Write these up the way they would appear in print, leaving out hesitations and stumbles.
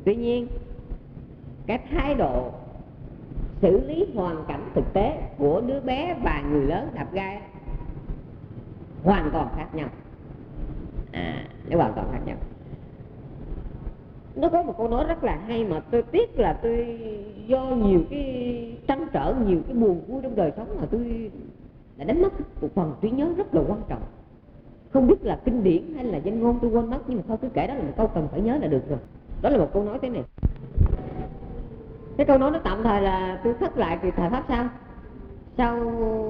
Tuy nhiên cái thái độ xử lý hoàn cảnh thực tế của đứa bé và người lớn đạp ga hoàn toàn khác nhau. Nó hoàn toàn khác nhau. Nó có một câu nói rất là hay mà tôi tiếc là tôi do nhiều cái trăn trở, nhiều cái buồn vui trong đời sống mà tôi đã đánh mất một phần trí nhớ rất là quan trọng. Không biết là kinh điển hay là danh ngôn tôi quên mất, nhưng mà thôi cứ kể đó là một câu cần phải nhớ là được rồi. Đó là một câu nói thế này. Cái câu nói nó tạm thời là tôi thất lại từ thời Pháp sau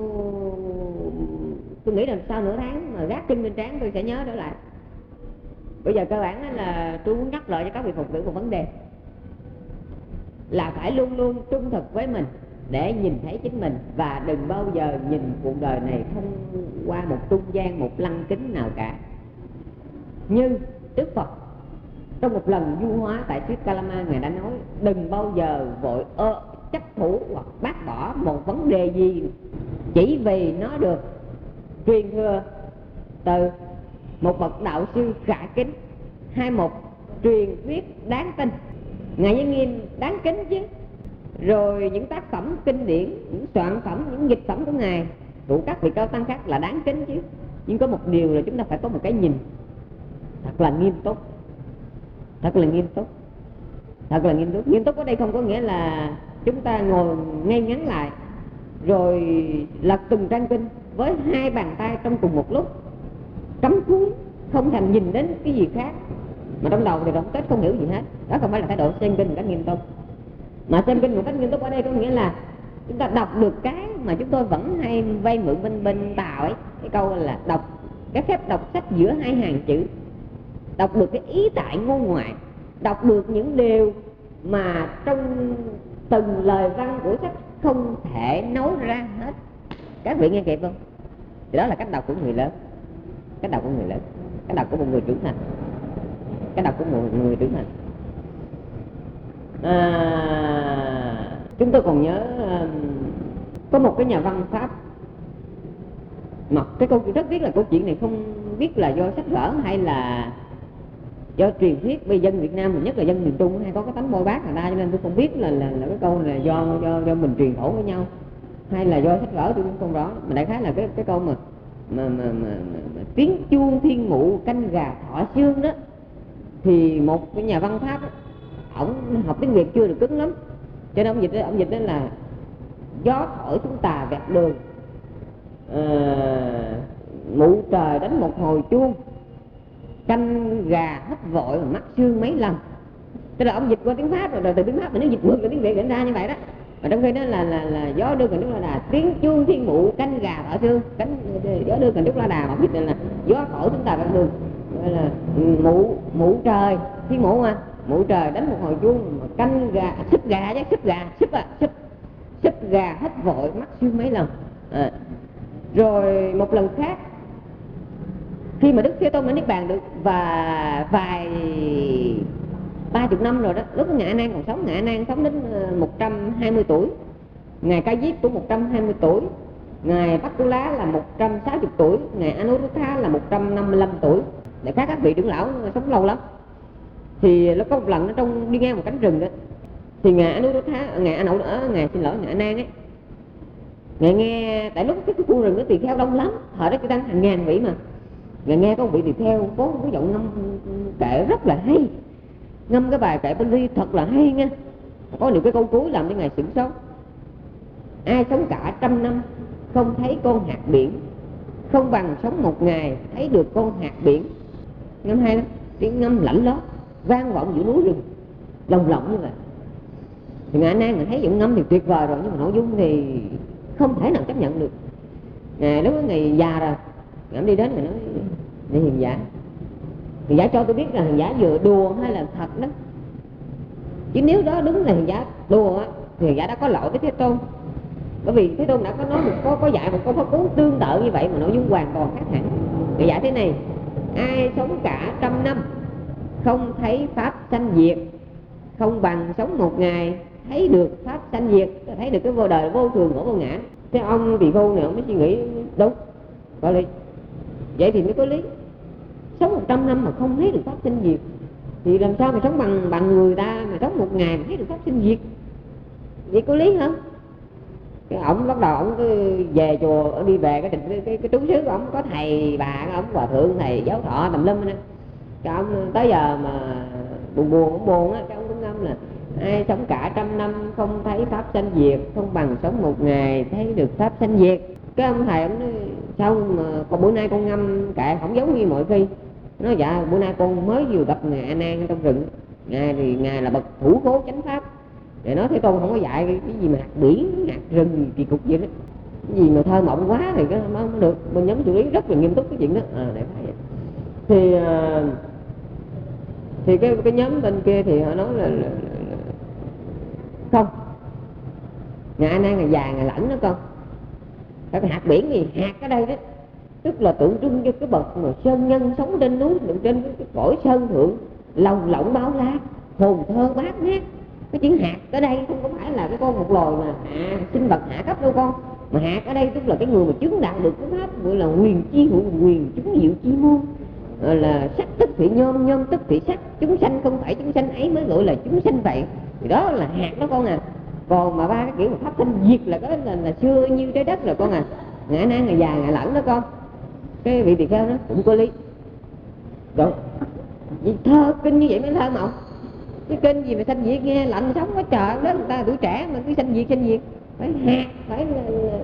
tôi nghĩ là sau nửa tháng mà gác kinh bên trán tôi sẽ nhớ trở lại. Bây giờ cơ bản là tôi muốn nhắc lại cho các vị Phật tử một vấn đề là phải luôn luôn trung thực với mình để nhìn thấy chính mình, và đừng bao giờ nhìn cuộc đời này thông qua một trung gian, một lăng kính nào cả. Như Đức Phật trong một lần du hóa tại Thuyết Kalama, Ngài đã nói đừng bao giờ vội chấp thủ hoặc bác bỏ một vấn đề gì chỉ vì nó được truyền thừa từ một bậc đạo sư khả kính hay một truyền thuyết đáng tin. Ngài Giới Nghiêm đáng kính chứ, rồi những tác phẩm kinh điển, những soạn phẩm, những dịch phẩm của Ngài của các vị cao tăng khác là đáng kính chứ. Nhưng có một điều là chúng ta phải có một cái nhìn thật là nghiêm túc, thật là nghiêm túc, thật là nghiêm túc. Nghiêm túc ở đây không có nghĩa là chúng ta ngồi ngay ngắn lại rồi lật từng trang kinh với hai bàn tay trong cùng một lúc, cắm cúi không thèm nhìn đến cái gì khác, mà trong đầu thì tổng kết không hiểu gì hết. Đó không phải là thái độ xem kinh một cách nghiêm túc. Mà xem kinh một cách nghiêm túc ở đây có nghĩa là chúng ta đọc được cái mà chúng tôi vẫn hay vay mượn bên Tàu ấy, cái câu là đọc cái phép đọc sách giữa hai hàng chữ, đọc được cái ý tại ngôn ngoại, đọc được những điều mà trong từng lời văn của sách không thể nói ra hết. Các vị nghe kịp không? Thì đó là cách đọc của người lớn, cách đọc của người lớn, cách đọc của một người trưởng thành, cách đọc của một người trưởng thành. Chúng tôi còn nhớ có một cái nhà văn Pháp, mà cái câu chuyện rất tiếc là câu chuyện này không biết là do sách vở hay là do truyền thuyết. Bây dân Việt Nam mình, nhất là dân miền Trung hay có cái tánh bôi bác người ta, cho nên tôi không biết là cái câu là do mình truyền khẩu với nhau hay là do sách vở, tôi cũng không rõ. Mà đại khái là cái câu mà tiếng chuông thiên mụ canh gà thỏ xương đó, thì một cái nhà văn Pháp đó, ổng học tiếng Việt chưa được cứng lắm, cho nên ông dịch đó là gió thổi xuống tà vẹt đường, mụ trời đánh một hồi chuông, canh gà hấp vội mà mắc xương mấy lần. Tức là ông dịch qua tiếng Pháp rồi từ tiếng Pháp mà nó dịch ngược lại tiếng Việt ra như vậy đó. Mà trong khi đó là gió đưa cần đúc la đà, tiếng chuông thiên mụ canh gà thỏ xương, gió đưa cần đúc la đà, mà dịch là gió thổi xuống tà vẹt đường, gọi là mụ trời thiên mụ mà mụ trời đánh một hồi chuông mà canh gà súp gà chứ súp gà hấp vội mắc xương mấy lần. Rồi một lần khác, khi mà Đức Thế Tôn đã niết bàn được và vài 30 năm rồi đó, lúc Ngài A Nan còn sống, Ngài A Nan sống đến 120 tuổi, Ngài Ca Diếp cũng 120 tuổi, Ngài Bắc Cú Lá là 160 tuổi, Ngài Anuruddha là 155 tuổi. Để các vị trưởng lão sống lâu lắm. Thì nó có một lần nó trong đi ngang một cánh rừng đó, thì Ngài Anuruddha, Ngài A Nan ấy, Ngài nghe, tại lúc cái khu rừng đó tỳ kheo đông lắm, thời đó chỉ tăng hàng ngàn vị mà. Ngài nghe có một vị tỳ kheo có một cái giọng ngâm kệ rất là hay, ngâm cái bài kệ Pali thật là hay nha. Có nhiều cái câu cuối làm cho Ngài sửng sốt: ai sống cả 100 năm không thấy con hạt biển, không bằng sống một ngày thấy được con hạt biển. Ngâm hay lắm, tiếng ngâm lạnh lót vang vọng giữa núi rừng lồng lộng như vậy. Thì Ngài A Nan thấy giọng ngâm thì tuyệt vời rồi, nhưng mà nội dung thì không thể nào chấp nhận được. Ngài lúc đó Ngài già rồi, Ngài đi đến Ngài nói: này hiền giả cho tôi biết là hiền giả vừa đùa hay là thật đó. Chứ nếu đó đúng là hiền giả đùa thì hiền giả đã có lỗi với Thế Tôn. Bởi vì Thế Tôn đã có nói có dạy một câu pháp cú tương tự như vậy mà nội dung hoàn toàn khác hẳn. Ngài dạy thế này: ai sống cả 100 năm không thấy pháp sanh diệt, không bằng sống một ngày thấy được pháp sanh diệt, thấy được cái vô đời vô thường của vô ngã. Thế ông tỳ phu này ông mới suy nghĩ đúng, có lý. Vậy thì mới có lý. Sống 100 năm mà không thấy được pháp sanh diệt thì làm sao mà sống bằng người ta mà sống một ngày mà thấy được pháp sinh diệt, vậy có lý không? Cái ổng bắt đầu ổng cứ về chùa, đi về cái trú xứ của ổng có thầy bà, ổng hòa thượng thầy giáo thọ tùm lum đó. Cái ông tới giờ mà buồn buồn á, cái ông cũng ngâm là ai sống cả trăm năm không thấy pháp sanh diệt, không bằng sống một ngày thấy được pháp sanh diệt. Cái ông thầy ông nói sao mà còn bữa nay con ngâm kệ không giống như mọi khi. Nói dạ bữa nay con mới vừa gặp ngài A Nan trong rừng, ngài thì ngài là bậc thủ cố chánh pháp. Để nói thế con không có dạy cái gì mà hạt biển hạt rừng kỳ cục gì đó, cái gì mà thơ mộng quá thì cái không được. Bên nhóm xử lý rất là nghiêm túc cái chuyện đó. Để phải vậy. Thì cái nhóm bên kia thì họ nói là không, ngài A Nan ngày dài ngày lẫn đó con. Cái hạt biển gì hạt ở đây đó, tức là tượng trưng cho cái bậc mà sơn nhân sống trên núi, trên cái cõi sơn thượng, lồng lộng bao la, hồn thơ bát ngát. Cái chữ hạt ở đây không có phải là cái con một loài mà sinh vật hạ cấp đâu con, mà hạt ở đây tức là cái người mà chứng đạt được cái pháp gọi là huyền chi hữu quyền chúng diệu chi môn, là sắc tức thị nhôm, nhôm tức thị sắc, chúng sanh không phải chúng sanh ấy mới gọi là chúng sanh vậy. Thì đó là hạt đó con à. Còn mà ba cái kiểu mà pháp sanh diệt là cái là xưa như trái đất rồi con à. Ngã nan ngày dài ngày lẫn đó con. Cái vị tỳ kheo đó cũng có lý. Đúng. Vì thơ kinh như vậy mới thơ mộng. Cái kinh gì mà sanh diệt nghe lạnh sống quá trời đó, người ta tuổi trẻ mà cứ sanh diệt phải hạt, phải là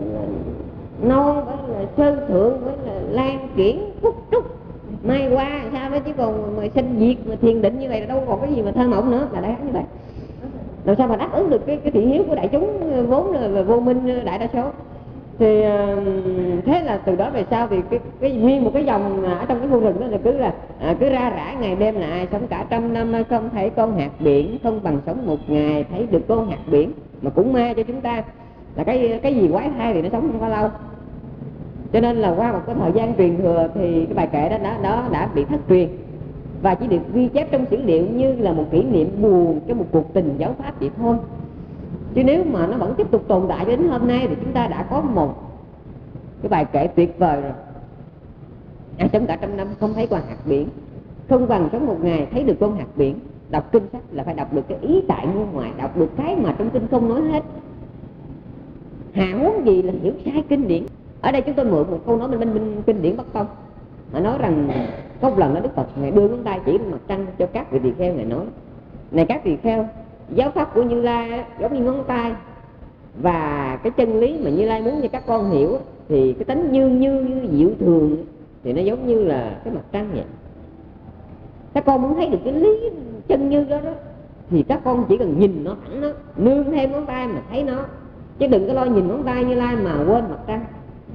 non, phải là sơn thượng, phải là lan kiển phúc trúc mai qua sao đó, chứ còn mà sanh diệt mà thiền định như vậy là đâu còn cái gì mà thơ mộng nữa, là đại khái như vậy. Làm sao mà đáp ứng được cái thị hiếu của đại chúng vốn là vô minh đại đa số. Thì thế là từ đó về sau thì cái nguyên một cái dòng ở trong cái khu rừng đó là cứ ra rã ngày đêm là ai sống cả trăm năm không thấy con hạt biển, không bằng sống một ngày thấy được con hạt biển. Mà cũng ma cho chúng ta là cái gì quái thai thì nó sống không có lâu. Cho nên là qua một cái thời gian truyền thừa thì cái bài kệ đó đã bị thất truyền và chỉ được ghi chép trong sử liệu như là một kỷ niệm buồn cho một cuộc tình giáo pháp vậy thôi. Chứ nếu mà nó vẫn tiếp tục tồn tại đến hôm nay thì chúng ta đã có một cái bài kệ tuyệt vời rồi. Ai sống cả trăm năm không thấy con hạt biển, không bằng sống một ngày thấy được con hạt biển. Đọc kinh sách là phải đọc được cái ý tại ngôn ngoại, đọc được cái mà trong kinh không nói hết. Hà huống gì là hiểu sai kinh điển. Ở đây chúng tôi mượn một câu nói bên kinh điển Bắc Tông, mà nói rằng có một lần đó Đức Phật ngài đưa ngón tay chỉ lên mặt trăng cho các vị tỳ kheo, ngài nói: này các tỳ kheo, giáo pháp của Như Lai giống như ngón tay, và cái chân lý mà Như Lai muốn cho các con hiểu thì cái tánh như diệu thường thì nó giống như là cái mặt trăng vậy. Các con muốn thấy được cái lý chân như đó thì các con chỉ cần nhìn nó thẳng, nó nương thêm ngón tay mà thấy nó, chứ đừng có lo nhìn ngón tay Như Lai mà quên mặt trăng.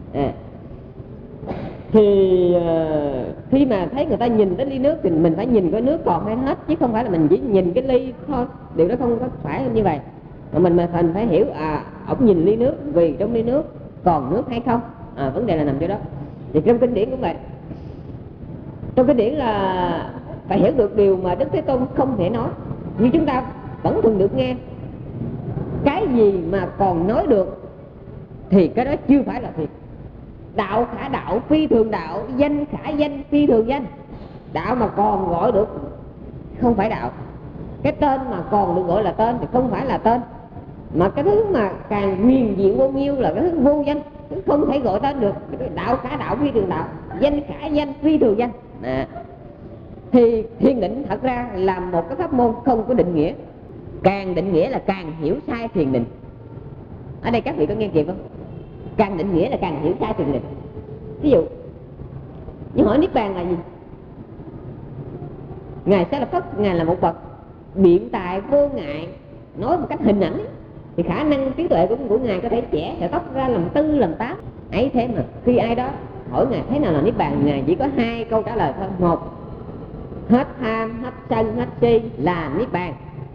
Thì khi mà thấy người ta nhìn tới ly nước thì mình phải nhìn cái nước còn hay hết, chứ không phải là mình chỉ nhìn cái ly thôi. Điều đó không có phải như vậy. Mà mình phải hiểu ổng nhìn ly nước vì trong ly nước còn nước hay không. Vấn đề là nằm chỗ đó. Thì trong kinh điển cũng vậy. Trong kinh điển là phải hiểu được điều mà Đức Thế Tôn không thể nói, nhưng chúng ta vẫn thường được nghe. Cái gì mà còn nói được thì cái đó chưa phải là thiệt. Đạo khả đạo phi thường đạo, danh khả danh phi thường danh. Đạo mà còn gọi được không phải đạo. Cái tên mà còn được gọi là tên thì không phải là tên. Mà cái thứ mà càng huyền diệu bao nhiêu là cái thứ vô danh, không thể gọi tên được. Đạo khả đạo phi thường đạo, danh khả danh phi thường danh. Thì thiền định thật ra là một cái pháp môn không có định nghĩa. Càng định nghĩa là càng hiểu sai thiền định. Ở đây các vị có nghe kịp không? Càng định nghĩa là càng hiểu sai thiền định. Ví dụ như hỏi Niết Bàn là gì? Ngài Xá Lợi Phất, Ngài là một bậc biện tài vô ngại, nói một cách hình ảnh ấy, thì khả năng trí tuệ của Ngài có thể chẻ sợi tóc ra làm tư làm tám. Ấy thế mà khi ai đó hỏi Ngài thế nào là Niết Bàn, Ngài chỉ có hai câu trả lời thôi. Một, hết tham, hết sân, hết si là Niết Bàn.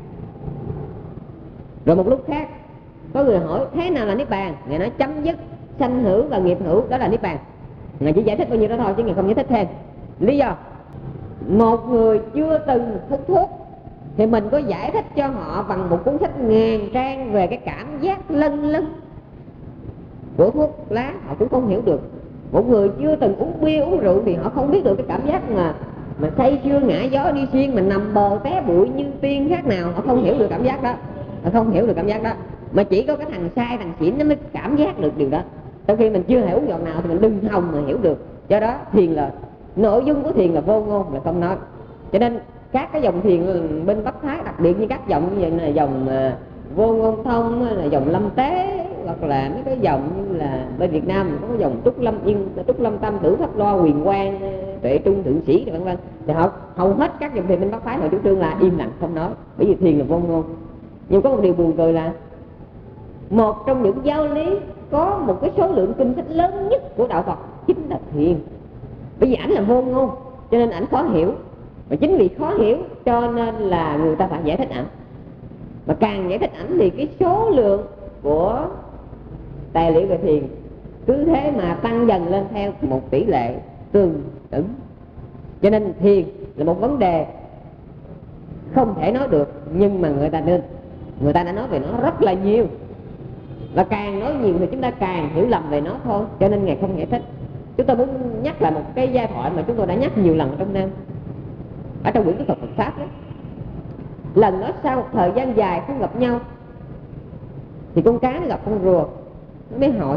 Rồi một lúc khác có người hỏi thế nào là Niết Bàn, Ngài nói chấm dứt sanh hữu và nghiệp hữu, đó là Niết Bàn. Ngài chỉ giải thích bao nhiêu đó thôi chứ Ngài không giải thích thêm. Lý do, một người chưa từng hút thuốc thì mình có giải thích cho họ bằng một cuốn sách ngàn trang về cái cảm giác lân lân của thuốc lá, họ cũng không hiểu được. Một người chưa từng uống bia uống rượu thì họ không biết được cái cảm giác mà mà say sưa ngã gió đi xuyên, mà nằm bờ té bụi như tiên khác nào. Họ không hiểu được cảm giác đó, họ không hiểu được cảm giác đó, mà chỉ có cái thằng sai thằng xỉn nó mới cảm giác được điều đó. Trong khi mình chưa hiểu giọt nào thì mình đừng hòng mà hiểu được. Do đó thiền là nội dung của thiền là vô ngôn, là không nói. Cho nên các cái dòng thiền bên Bắc Thái, đặc biệt như các dòng như vậy là dòng vô ngôn thông, là dòng lâm tế, hoặc là mấy cái dòng như là bên Việt Nam có cái dòng trúc lâm yên, trúc lâm tâm, tử pháp loa, huyền quang, tuệ trung, thượng sĩ, vân vân. Thì họ hầu hết các dòng thiền bên Bắc Thái họ chủ trương là im lặng không nói, bởi vì thiền là vô ngôn. Nhưng có một điều buồn cười là một trong những giáo lý có một cái số lượng kinh sách lớn nhất của đạo Phật chính là thiền. Bởi vì ảnh là vô ngôn cho nên ảnh khó hiểu, và chính vì khó hiểu cho nên là người ta phải giải thích ảnh. Mà càng giải thích ảnh thì cái số lượng của tài liệu về thiền cứ thế mà tăng dần lên theo một tỷ lệ tương ứng. Cho nên thiền là một vấn đề không thể nói được, nhưng mà người ta đã nói về nó rất là nhiều, và càng nói nhiều thì chúng ta càng hiểu lầm về nó thôi. Cho nên Ngài không giải thích. Chúng tôi muốn nhắc lại một cái giai thoại mà chúng tôi đã nhắc nhiều lần ở trong Nam, ở trong quyển Phật Pháp đó. Lần đó sau một thời gian dài không gặp nhau thì con cá nó gặp con rùa, nó mới hỏi: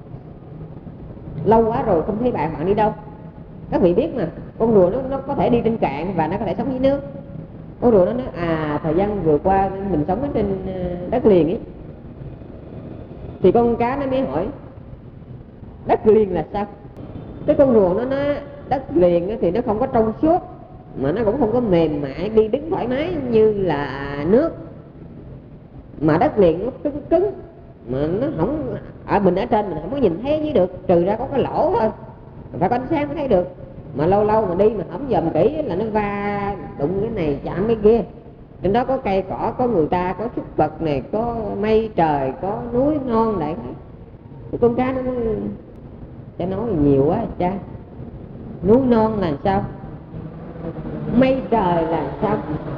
lâu quá rồi không thấy bạn đi đâu? Các vị biết mà, con rùa nó có thể đi trên cạn và nó có thể sống dưới nước. Con rùa nó nói: thời gian vừa qua mình sống ở trên đất liền ấy. Thì con cá nó mới hỏi: đất liền là sao? Cái con rùa nó nói đất liền thì nó không có trong suốt, mà nó cũng không có mềm mại đi đứng thoải mái như là nước, mà đất liền nó cứng cứng, mà nó không mình ở trên mình không có nhìn thấy dưới được, trừ ra có cái lỗ thôi, phải có ánh sáng mới thấy được. Mà lâu lâu mà đi mà không dòm kỹ là nó va đụng cái này chạm cái kia. Trên đó có cây cỏ, có người ta, có súc vật này, có mây trời, có núi non đại khái. Thì con cá nó cha nói nhiều quá cha. Núi non là sao? Mây trời là sao?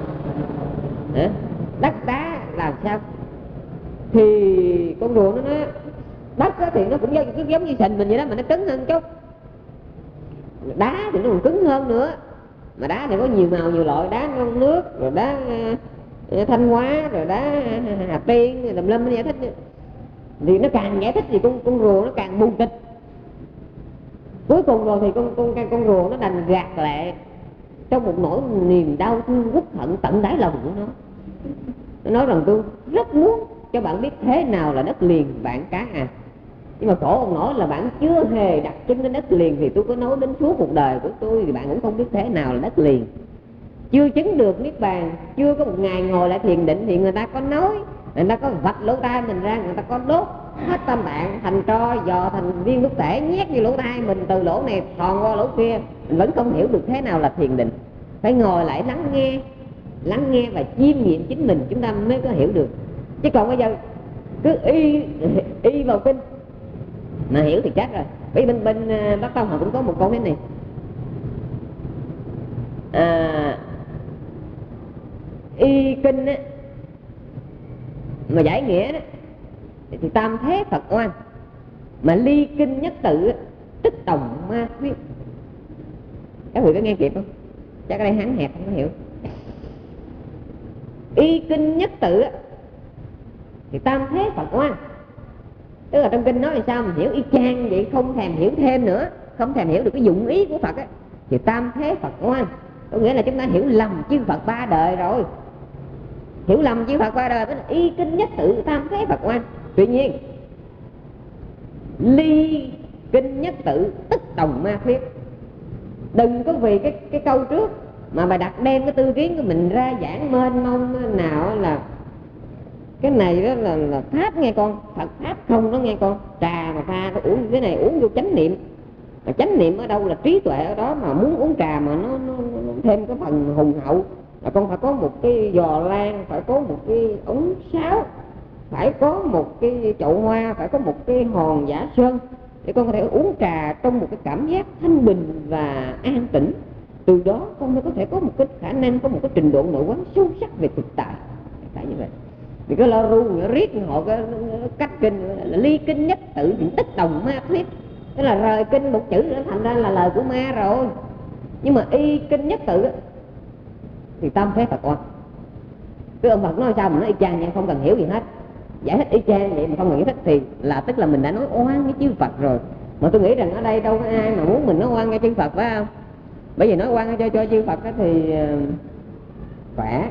Đất đá là sao? Thì con rùa nó nói đất thì nó cũng giống như sình mình vậy đó, mà nó cứng hơn chút. Đá thì nó còn cứng hơn nữa, mà đá thì có nhiều màu nhiều loại, đá non nước, rồi đá Thanh Hóa, rồi đá Hà Tiên, tùm lum nó giải thích. Thì nó càng giải thích thì con rùa nó càng buồn tịch. Cuối cùng rồi thì con rùa nó đành gạt lệ trong một nỗi niềm đau thương uất hận tận đáy lòng của nó. Nó nói rằng tôi rất muốn cho bạn biết thế nào là đất liền bạn cá à, nhưng mà khổ ông nổi là bạn chưa hề đặt chân đến đất liền, thì tôi có nói đến suốt cuộc đời của tôi thì bạn cũng không biết thế nào là đất liền. Chưa chứng được niết bàn, chưa có một ngày ngồi lại thiền định thì người ta có nói, người ta có vạch lỗ tai mình ra, người ta có đốt hết tâm bạn thành tro, dò thành viên thuốc tể nhét vô lỗ tai mình, từ lỗ này thòn qua lỗ kia. Mình vẫn không hiểu được thế nào là thiền định. Phải ngồi lại lắng nghe và chiêm nghiệm chính mình, chúng ta mới có hiểu được. Chứ còn bây giờ cứ y vào kinh mà hiểu thì chắc rồi. Bởi vì bên Bắc Tông họ cũng có một câu thế này: y kinh á, mà giải nghĩa đó thì tam thế Phật oan, mà ly kinh nhất tự tức đồng ma thuyết. Các vị có nghe kịp không? Chắc ở đây hắn hẹp không có hiểu. Y kinh nhất tự á, thì tam thế Phật oan, tức là trong kinh nói làm sao mình hiểu y chang vậy, không thèm hiểu thêm nữa, không thèm hiểu được cái dụng ý của Phật á, thì tam thế Phật oan. Có nghĩa là chúng ta hiểu lầm chư Phật ba đời rồi, hiểu lầm chư Phật ba đời, tức là y kinh nhất tự tam thế Phật oan. Tuy nhiên ly kinh nhất tự tức đồng ma thuyết. Đừng có vì cái câu trước mà bà đặt đem cái tư kiến của mình ra giảng mênh mông nào là cái này đó là pháp nghe con, Phật pháp không đó nghe con. Trà mà pha nó uống cái này uống vô chánh niệm, mà chánh niệm ở đâu là trí tuệ ở đó, mà muốn uống trà mà nó thêm cái phần hùng hậu là con phải có một cái giò lan, phải có một cái ống sáo, phải có một cái chậu hoa, phải có một cái hòn giả sơn để con có thể uống trà trong một cái cảm giác thanh bình và an tĩnh. Từ đó con mới có thể có một cái khả năng, có một cái trình độ nội quán sâu sắc về thực tại. Tại như vậy vì cái lo ru nó riết họ cái cách kinh là ly kinh nhất tự thì tức đồng ma thuyết, tức là rời kinh một chữ nó thành ra là lời của ma rồi. Nhưng mà y kinh nhất tự thì tam thế Phật oan. Cái ông Phật nói sao mà nói y chang vậy, không cần hiểu gì hết, giải thích y chang vậy mà không cần giải thích thì là tức là mình đã nói oan với chư Phật rồi. Mà tôi nghĩ rằng ở đây đâu có ai mà muốn mình nói oan cho chư Phật, phải không? Bởi vì nói oan cho chư Phật thì khỏe,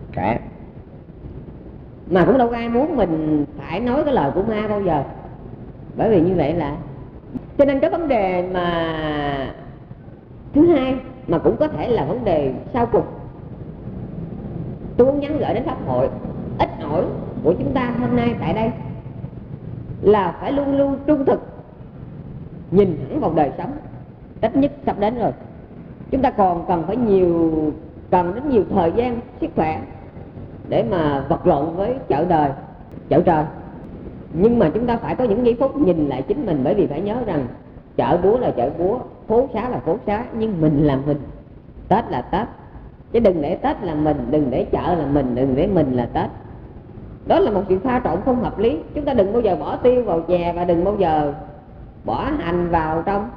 mà cũng đâu có ai muốn mình phải nói cái lời của ma bao giờ. Bởi vì như vậy là cho nên cái vấn đề mà thứ hai mà cũng có thể là vấn đề sau cùng, tôi muốn nhắn gửi đến pháp hội ít ỏi của chúng ta hôm nay tại đây là phải luôn luôn trung thực nhìn thẳng vào đời sống. Tết nhất sắp đến rồi, chúng ta còn cần đến nhiều thời gian, sức khỏe để mà vật lộn với chợ đời, chợ trời. Nhưng mà chúng ta phải có những giây phút nhìn lại chính mình, bởi vì phải nhớ rằng chợ búa là chợ búa, phố xá là phố xá, nhưng mình là mình, Tết là Tết. Chứ đừng để Tết là mình, đừng để chợ là mình, đừng để mình là Tết. Đó là một sự pha trộn không hợp lý. Chúng ta đừng bao giờ bỏ tiêu vào chè và đừng bao giờ bỏ hành vào trong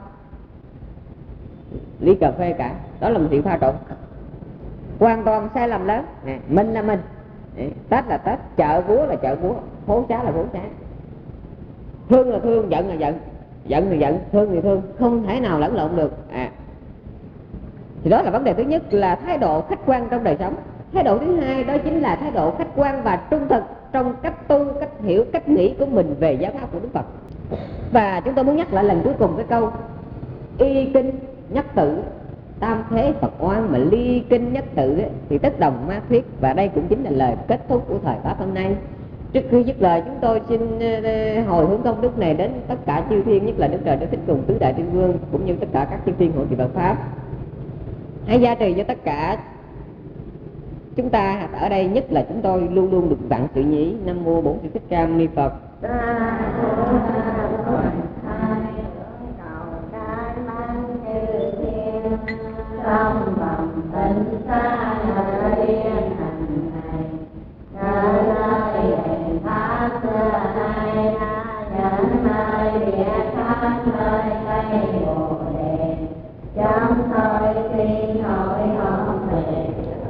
ly cà phê cả. Đó là một sự pha trộn hoàn toàn sai lầm lớn. Mình là mình, Tết là Tết, chợ búa là chợ búa, phố xá là phố xá. Thương là thương, giận là giận, giận thì giận, thương thì thương, không thể nào lẫn lộn được. Thì đó là vấn đề thứ nhất, là thái độ khách quan trong đời sống. Thái độ thứ hai đó chính là thái độ khách quan và trung thực trong cách tu, cách hiểu, cách nghĩ của mình về giáo pháp của Đức Phật. Và chúng tôi muốn nhắc lại lần cuối cùng cái câu y kinh nhất tự tam thế Phật oan, mà ly kinh nhất tự thì tất đồng ma thuyết. Và đây cũng chính là lời kết thúc của thời pháp hôm nay. Trước khi dứt lời, chúng tôi xin hồi hướng công đức này đến tất cả chư thiên, nhất là Đức Trời Đức Thích cùng tứ đại thiên vương, cũng như tất cả các chư thiên hộ trì Phật pháp. Hãy gia trì cho tất cả chúng ta ở đây, nhất là chúng tôi luôn luôn được vạn sự nhí. Nam mô Bổn Sư Thích Ca Mâu Ni Phật. Trong vòng tình xa nơi yên hành này, nơi nơi đền pháp xưa nay những nơi địa pháp nơi cây bồ đề, trong thôi xin hỏi không về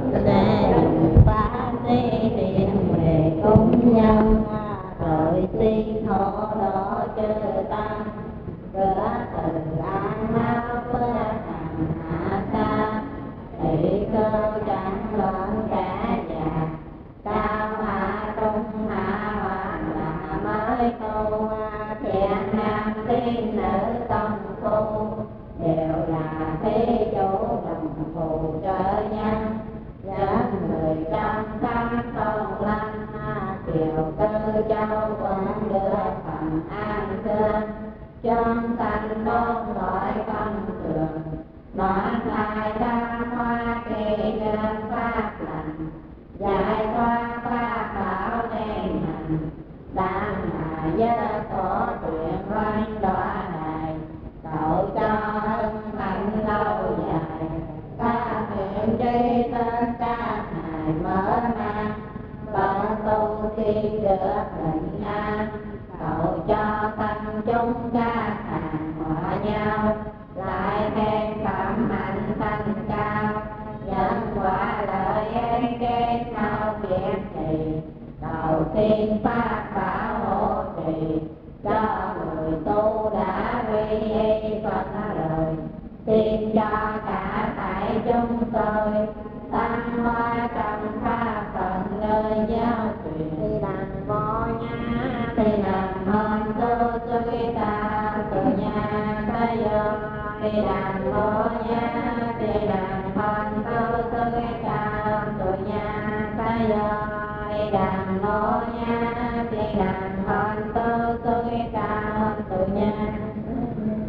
để pháp đi tìm về công nhân, rồi xin hộ đó chư tăng rửa từ an mau phước hạ sa, thị cơ chẳng loạn cả già, cao hạ trung hạ hoàng là mới tu, thiện nam tiên nữ công phu đều là thế chủ đồng phù trợ nhân, dẫn người trong các công lăng kiều tư châu quận đưa phần an cư, trong sanh bốn loại con thường đoạn lại đa hoa kỳ đơn pháp lành, giải thoát pháp bảo đen hành, đang là giới khổ tuyệt quanh đọa này, cầu cho hưng hạnh lâu dài, các nguyện tri tất cả ngài mở mang, và tu tiên được bình an, cầu cho tăng chúng các hàng hòa nhau, lại thêm phạm hạnh thanh cao, nhân quả lợi ích kết nhau kiệt trì, cầu xin pháp bảo hộ trì cho người tu đã quy y Phật rồi, xin cho cả tại chúng tôi tăng hoa trong pháp phận nơi giáo truyền, thì đàn vô nhá thì đàn hồn tu suy ta từ nhà ta do, thì đàn vô nhá thì đàn hồn tu suy ta từ nhà ta do, thì đàn vô nhá thì đàn